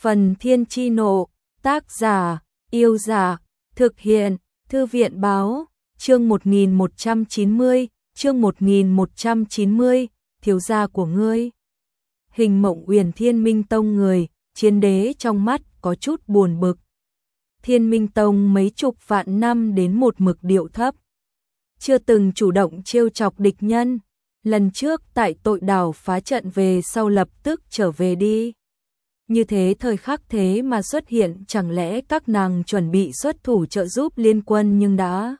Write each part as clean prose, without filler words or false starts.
Phần Thiên Chi Nộ, tác giả, Yêu Giả, thực hiện, Thư viện Báo, chương 1190, chương 1190, thiếu gia của ngươi. Hình Mộng Uyển Thiên Minh Tông người, chiến đế trong mắt có chút buồn bực. Thiên Minh Tông mấy chục vạn năm đến một mực điệu thấp, chưa từng chủ động trêu chọc địch nhân. Lần trước tại tội đảo phá trận về sau lập tức trở về đi. Như thế thời khắc thế mà xuất hiện, chẳng lẽ các nàng chuẩn bị xuất thủ trợ giúp liên quân nhưng đã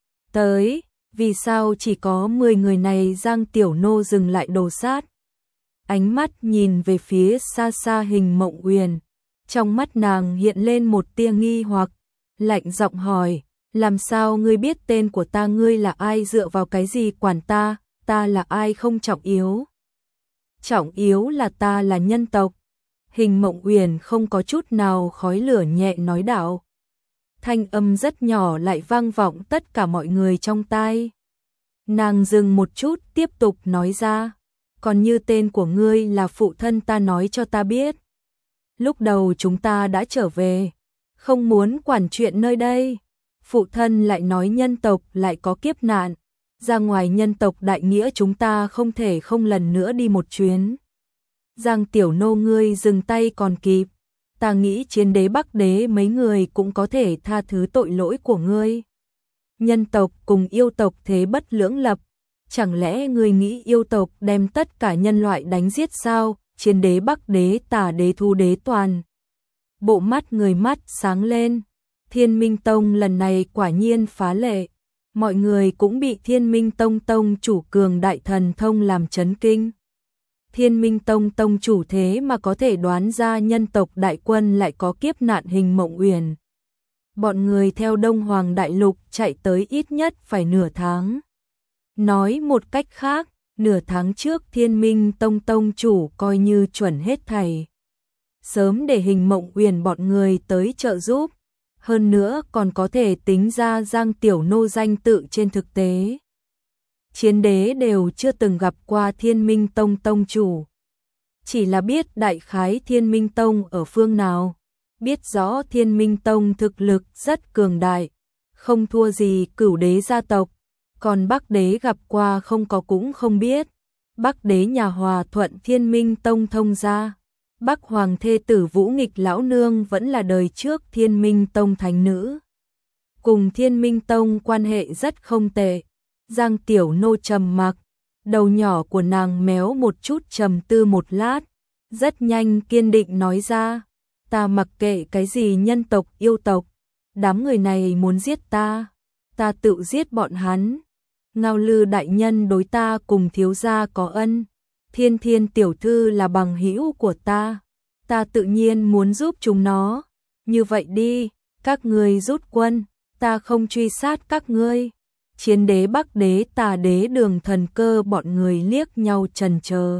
tới, vì sao chỉ có 10 người này? Giang Tiểu Nô dừng lại đồ sát. Ánh mắt nhìn về phía xa xa Hình Mộng Uyển, trong mắt nàng hiện lên một tia nghi hoặc, lạnh giọng hỏi, làm sao ngươi biết tên của ta? Ngươi là ai? Dựa vào cái gì quản ta? Ta là ai không trọng yếu. Trọng yếu là ta là nhân tộc. Hình Mộng Uyển không có chút nào khói lửa nhẹ nói đạo. Thanh âm rất nhỏ lại vang vọng tất cả mọi người trong tai. Nàng dừng một chút tiếp tục nói ra, còn như tên của ngươi là phụ thân ta nói cho ta biết. Lúc đầu chúng ta đã trở về, không muốn quản chuyện nơi đây. Phụ thân lại nói nhân tộc lại có kiếp nạn, ra ngoài nhân tộc đại nghĩa chúng ta không thể không lần nữa đi một chuyến. Giang Tiểu Nô, ngươi dừng tay còn kịp, ta nghĩ chiến đế Bắc đế mấy người cũng có thể tha thứ tội lỗi của ngươi. Nhân tộc cùng yêu tộc thế bất lưỡng lập, chẳng lẽ ngươi nghĩ yêu tộc đem tất cả nhân loại đánh giết sao? Chiến đế Bắc đế Tả đế Thu đế toàn bộ mắt người mắt sáng lên. Thiên Minh Tông lần này quả nhiên phá lệ, mọi người cũng bị Thiên Minh Tông tông chủ cường đại thần thông làm chấn kinh. Thiên Minh Tông tông chủ thế mà có thể đoán ra nhân tộc đại quân lại có kiếp nạn. Hình Mộng Uyển bọn người theo Đông Hoàng Đại Lục chạy tới ít nhất phải nửa tháng. Nói một cách khác, nửa tháng trước Thiên Minh Tông tông chủ coi như chuẩn hết thảy, sớm để Hình Mộng Uyển bọn người tới trợ giúp. Hơn nữa còn có thể tính ra Giang Tiểu Nô danh tự. Trên thực tế, chiến đế đều chưa từng gặp qua Thiên Minh Tông tông chủ, chỉ là biết đại khái Thiên Minh Tông ở phương nào, biết rõ Thiên Minh Tông thực lực rất cường đại, không thua gì Cửu đế gia tộc. Còn Bắc đế gặp qua không có cũng không biết. Bắc đế nhà Hòa Thuận Thiên Minh Tông thông gia, Bắc Hoàng thê tử Vũ Nghịch lão nương vẫn là đời trước Thiên Minh Tông thánh nữ, cùng Thiên Minh Tông quan hệ rất không tệ. Giang Tiểu Nô trầm mặc, đầu nhỏ của nàng méo một chút, trầm tư một lát, rất nhanh kiên định nói ra, ta mặc kệ cái gì nhân tộc yêu tộc, đám người này muốn giết ta, ta tự giết bọn hắn. Ngao Lư đại nhân đối ta cùng thiếu gia có ân, Thiên Thiên tiểu thư là bằng hữu của ta tự nhiên muốn giúp chúng nó. Như vậy đi, các ngươi rút quân, ta không truy sát các ngươi. Chiến đế Bắc đế Tà đế Đường Thần Cơ bọn người liếc nhau chần chờ,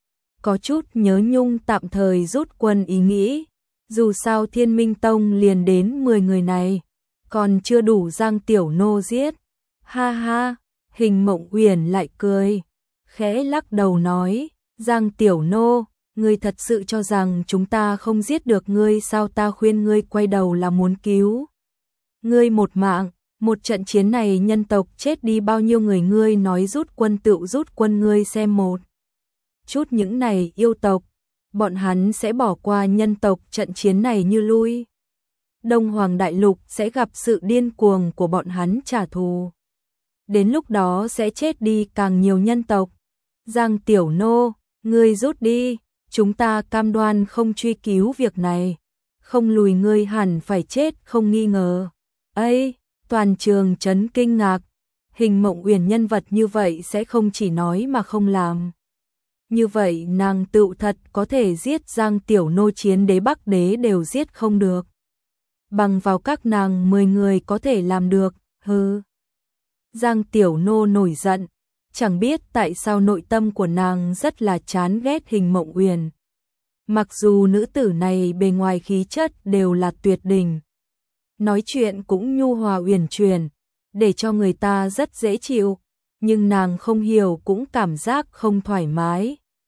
có chút nhớ nhung tạm thời rút quân ý nghĩ. Dù sao Thiên Minh Tông liền đến 10 người này, còn chưa đủ Giang Tiểu Nô giết. Ha ha, Hình Mộng Uyển lại cười, khẽ lắc đầu nói, Giang Tiểu Nô, ngươi thật sự cho rằng chúng ta không giết được ngươi sao? Ta khuyên ngươi quay đầu là muốn cứu ngươi một mạng. Một trận chiến này nhân tộc chết đi bao nhiêu người? Ngươi nói rút quân tự rút quân, ngươi xem một chút những này yêu tộc, bọn hắn sẽ bỏ qua nhân tộc trận chiến này như lui. Đông Hoàng Đại Lục sẽ gặp sự điên cuồng của bọn hắn trả thù. Đến lúc đó sẽ chết đi càng nhiều nhân tộc. Giang Tiểu Nô, ngươi rút đi, chúng ta cam đoan không truy cứu việc này. Không lùi ngươi hẳn phải chết không nghi ngờ. Ây! Toàn trường chấn kinh ngạc, Hình Mộng Uyển nhân vật như vậy sẽ không chỉ nói mà không làm. Như vậy nàng tự thật có thể giết Giang Tiểu Nô, chiến đế Bắc đế đều giết không được. Bằng vào các nàng 10 người có thể làm được, hừ. Giang Tiểu Nô nổi giận, chẳng biết tại sao nội tâm của nàng rất là chán ghét Hình Mộng Uyển. Mặc dù nữ tử này bề ngoài khí chất đều là tuyệt đỉnh, nói chuyện cũng nhu hòa uyển chuyển, để cho người ta rất dễ chịu, nhưng nàng không hiểu cũng cảm giác không thoải mái.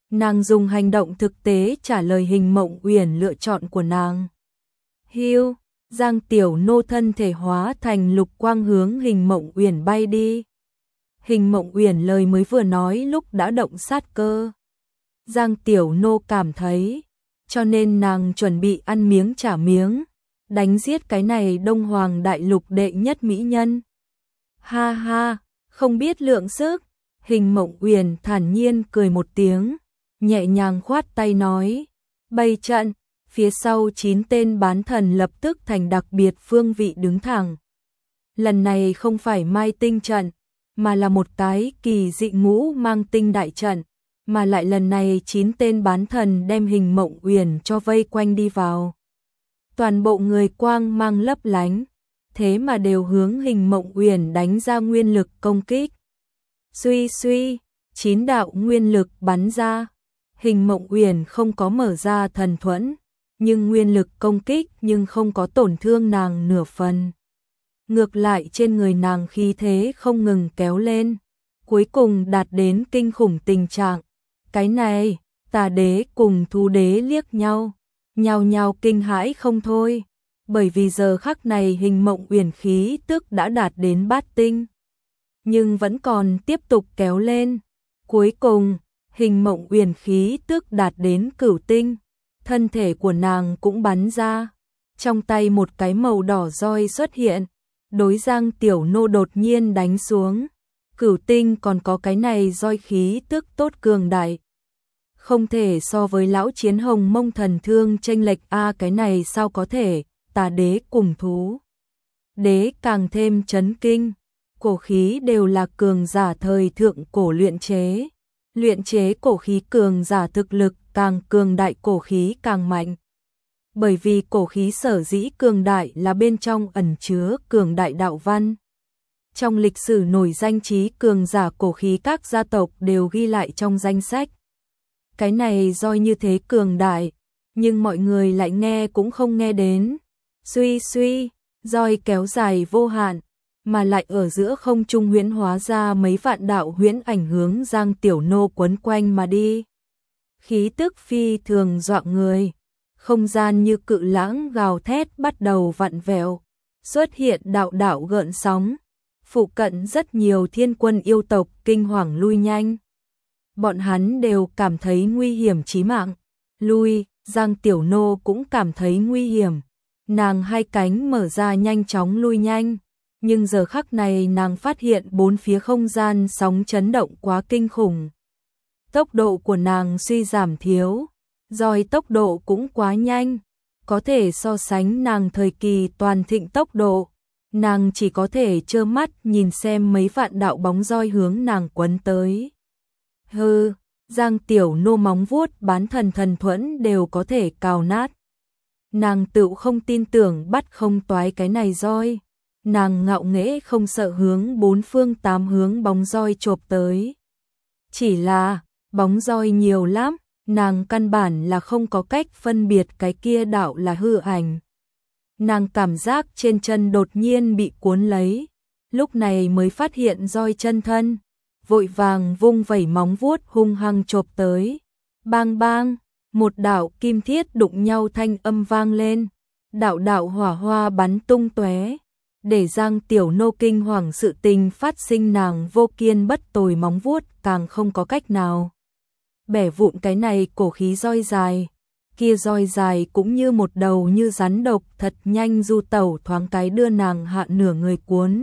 Nàng dùng hành động thực tế trả lời Hình Mộng Uyển lựa chọn của nàng. Hiu, Giang Tiểu Nô thân thể hóa thành lục quang hướng Hình Mộng Uyển bay đi. Hình Mộng Uyển lời mới vừa nói lúc đã động sát cơ. Giang Tiểu Nô cảm thấy, cho nên nàng chuẩn bị ăn miếng trả miếng, đánh giết cái này Đông Hoàng Đại Lục đệ nhất mỹ nhân. Ha ha, không biết lượng sức. Hình Mộng Uyển thản nhiên cười một tiếng, nhẹ nhàng khoát tay nói, bày trận. Phía sau 9 tên bán thần lập tức thành đặc biệt phương vị đứng thẳng. Lần này không phải mai tinh trận, mà là một cái kỳ dị ngũ mang tinh đại trận, mà lại lần này 9 tên bán thần đem Hình Mộng Uyển cho vây quanh đi vào. Toàn bộ người quang mang lấp lánh, thế mà đều hướng Hình Mộng Uyển đánh ra nguyên lực công kích. Suy suy, 9 đạo nguyên lực bắn ra, Hình Mộng Uyển không có mở ra thần thuẫn, nhưng nguyên lực công kích nhưng không có tổn thương nàng nửa phần. Ngược lại trên người nàng khí thế không ngừng kéo lên, cuối cùng đạt đến kinh khủng tình trạng. Cái này, Tà Đế cùng Thú Đế liếc nhau, nhao nhao kinh hãi không thôi, bởi vì giờ khắc này Hình Mộng Uyển khí tức đã đạt đến bát tinh, nhưng vẫn còn tiếp tục kéo lên. Cuối cùng, Hình Mộng Uyển khí tức đạt đến cửu tinh, thân thể của nàng cũng bắn ra, trong tay một cái màu đỏ roi xuất hiện, đối Giang Tiểu Nô đột nhiên đánh xuống. Cửu tinh còn có cái này roi khí tức tốt cường đại, không thể so với lão chiến Hồng Mông thần thương chênh lệch a, cái này sao có thể. Tà Đế cùng Thú Đế càng thêm chấn kinh, cổ khí đều là cường giả thời thượng cổ luyện chế cổ khí cường giả thực lực càng cường đại cổ khí càng mạnh. Bởi vì cổ khí sở dĩ cường đại là bên trong ẩn chứa cường đại đạo văn. Trong lịch sử nổi danh trí cường giả cổ khí các gia tộc đều ghi lại trong danh sách. Cái này roi như thế cường đại, nhưng mọi người lại nghe cũng không nghe đến. Suy suy, roi kéo dài vô hạn, mà lại ở giữa không trung huyễn hóa ra mấy vạn đạo huyễn ảnh hướng Giang Tiểu Nô quấn quanh mà đi. Khí tức phi thường dọa người, không gian như cự lãng gào thét bắt đầu vặn vẹo, xuất hiện đạo đạo gợn sóng, phụ cận rất nhiều thiên quân yêu tộc kinh hoàng lui nhanh. Bọn hắn đều cảm thấy nguy hiểm chí mạng, lui, Giang Tiểu Nô cũng cảm thấy nguy hiểm, nàng hai cánh mở ra nhanh chóng lui nhanh, nhưng giờ khắc này nàng phát hiện bốn phía không gian sóng chấn động quá kinh khủng. Tốc độ của nàng suy giảm thiếu, roi tốc độ cũng quá nhanh, có thể so sánh nàng thời kỳ toàn thịnh tốc độ, nàng chỉ có thể trơ mắt nhìn xem mấy vạn đạo bóng roi hướng nàng quấn tới. Hừ, Giang Tiểu Nô móng vuốt bán thần thần thuẫn đều có thể cào nát. Nàng tự không tin tưởng bắt không toái cái này roi, nàng ngạo nghễ không sợ hướng bốn phương tám hướng bóng roi chộp tới. Chỉ là, bóng roi nhiều lắm, nàng căn bản là không có cách phân biệt cái kia đạo là hư ảnh. Nàng cảm giác trên chân đột nhiên bị cuốn lấy, lúc này mới phát hiện roi chân thân, vội vàng vung vẩy móng vuốt hung hăng chộp tới. Bang bang, một đạo kim thiết đụng nhau thanh âm vang lên, đạo đạo hỏa hoa bắn tung tóe, để Giang Tiểu Nô kinh hoàng sự tình phát sinh, nàng vô kiên bất tồi móng vuốt càng không có cách nào bẻ vụn cái này cổ khí roi dài. Kia roi dài cũng như một đầu như rắn độc thật nhanh du tẩu, thoáng cái đưa nàng hạ nửa người cuốn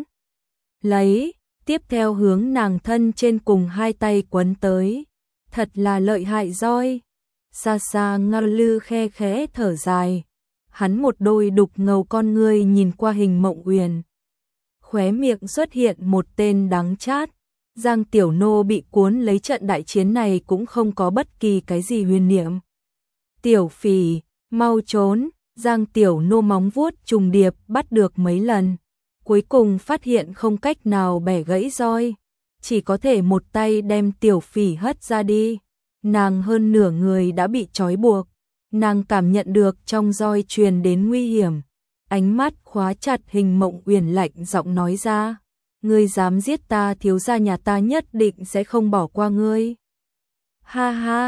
lấy, tiếp theo hướng nàng thân trên cùng hai tay quấn tới. Thật là lợi hại roi. Xa xa Ngao Lư khe khẽ thở dài, hắn một đôi đục ngầu con ngươi nhìn qua Hình Mộng Uyển, khóe miệng xuất hiện một tên đắng chát. Giang Tiểu Nô bị cuốn lấy, trận đại chiến này cũng không có bất kỳ cái gì huyền niệm. Tiểu Phỉ, mau trốn. Giang Tiểu Nô móng vuốt trùng điệp bắt được mấy lần, cuối cùng phát hiện không cách nào bẻ gãy roi, chỉ có thể một tay đem Tiểu Phỉ hất ra đi. Nàng hơn nửa người đã bị trói buộc, nàng cảm nhận được trong roi truyền đến nguy hiểm, ánh mắt khóa chặt Hình Mộng Uyển, lạnh giọng nói ra: "Ngươi dám giết ta, thiếu gia nhà ta nhất định sẽ không bỏ qua ngươi." Ha ha,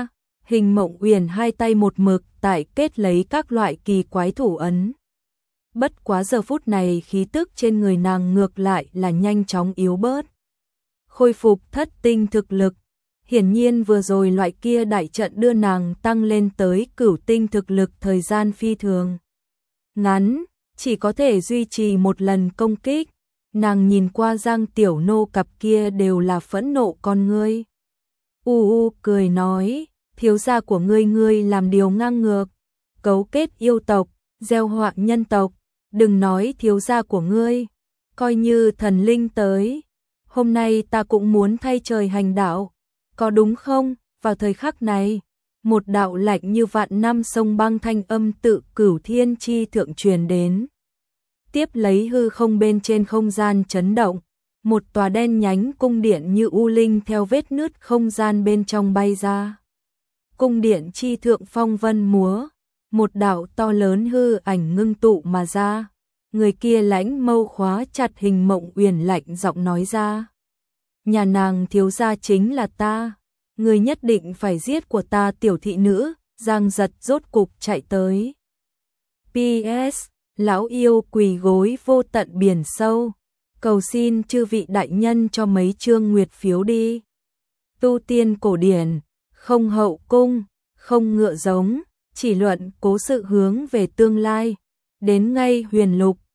Hình Mộng Uyển hai tay một mực tại kết lấy các loại kỳ quái thủ ấn. Bất quá giờ phút này khí tức trên người nàng ngược lại là nhanh chóng yếu bớt. Khôi phục thất tinh thực lực. Hiển nhiên vừa rồi loại kia đại trận đưa nàng tăng lên tới cửu tinh thực lực thời gian phi thường ngắn, chỉ có thể duy trì một lần công kích. Nàng nhìn qua Giang Tiểu Nô cặp kia đều là phẫn nộ con ngươi. Cười nói, thiếu gia của ngươi làm điều ngang ngược, cấu kết yêu tộc, gieo họa nhân tộc, đừng nói thiếu gia của ngươi, coi như thần linh tới, hôm nay ta cũng muốn thay trời hành đạo, có đúng không? Vào thời khắc này, một đạo lạnh như vạn năm sông băng thanh âm tự cửu thiên chi thượng truyền đến. Tiếp lấy hư không bên trên không gian chấn động, một tòa đen nhánh cung điện như u linh theo vết nứt không gian bên trong bay ra. Cung điện chi thượng phong vân múa, một đạo to lớn hư ảnh ngưng tụ mà ra. Người kia lãnh mâu khóa chặt Hình Mộng Uyển lạnh giọng nói ra. Nhà nàng thiếu gia chính là ta, người nhất định phải giết của ta tiểu thị nữ. Giang Giật rốt cục chạy tới. PS, lão yêu quỳ gối vô tận biển sâu, cầu xin chư vị đại nhân cho mấy chương nguyệt phiếu đi. Tu tiên cổ điển, không hậu cung, không ngựa giống, chỉ luận cố sự hướng về tương lai. Đến ngay huyền lục,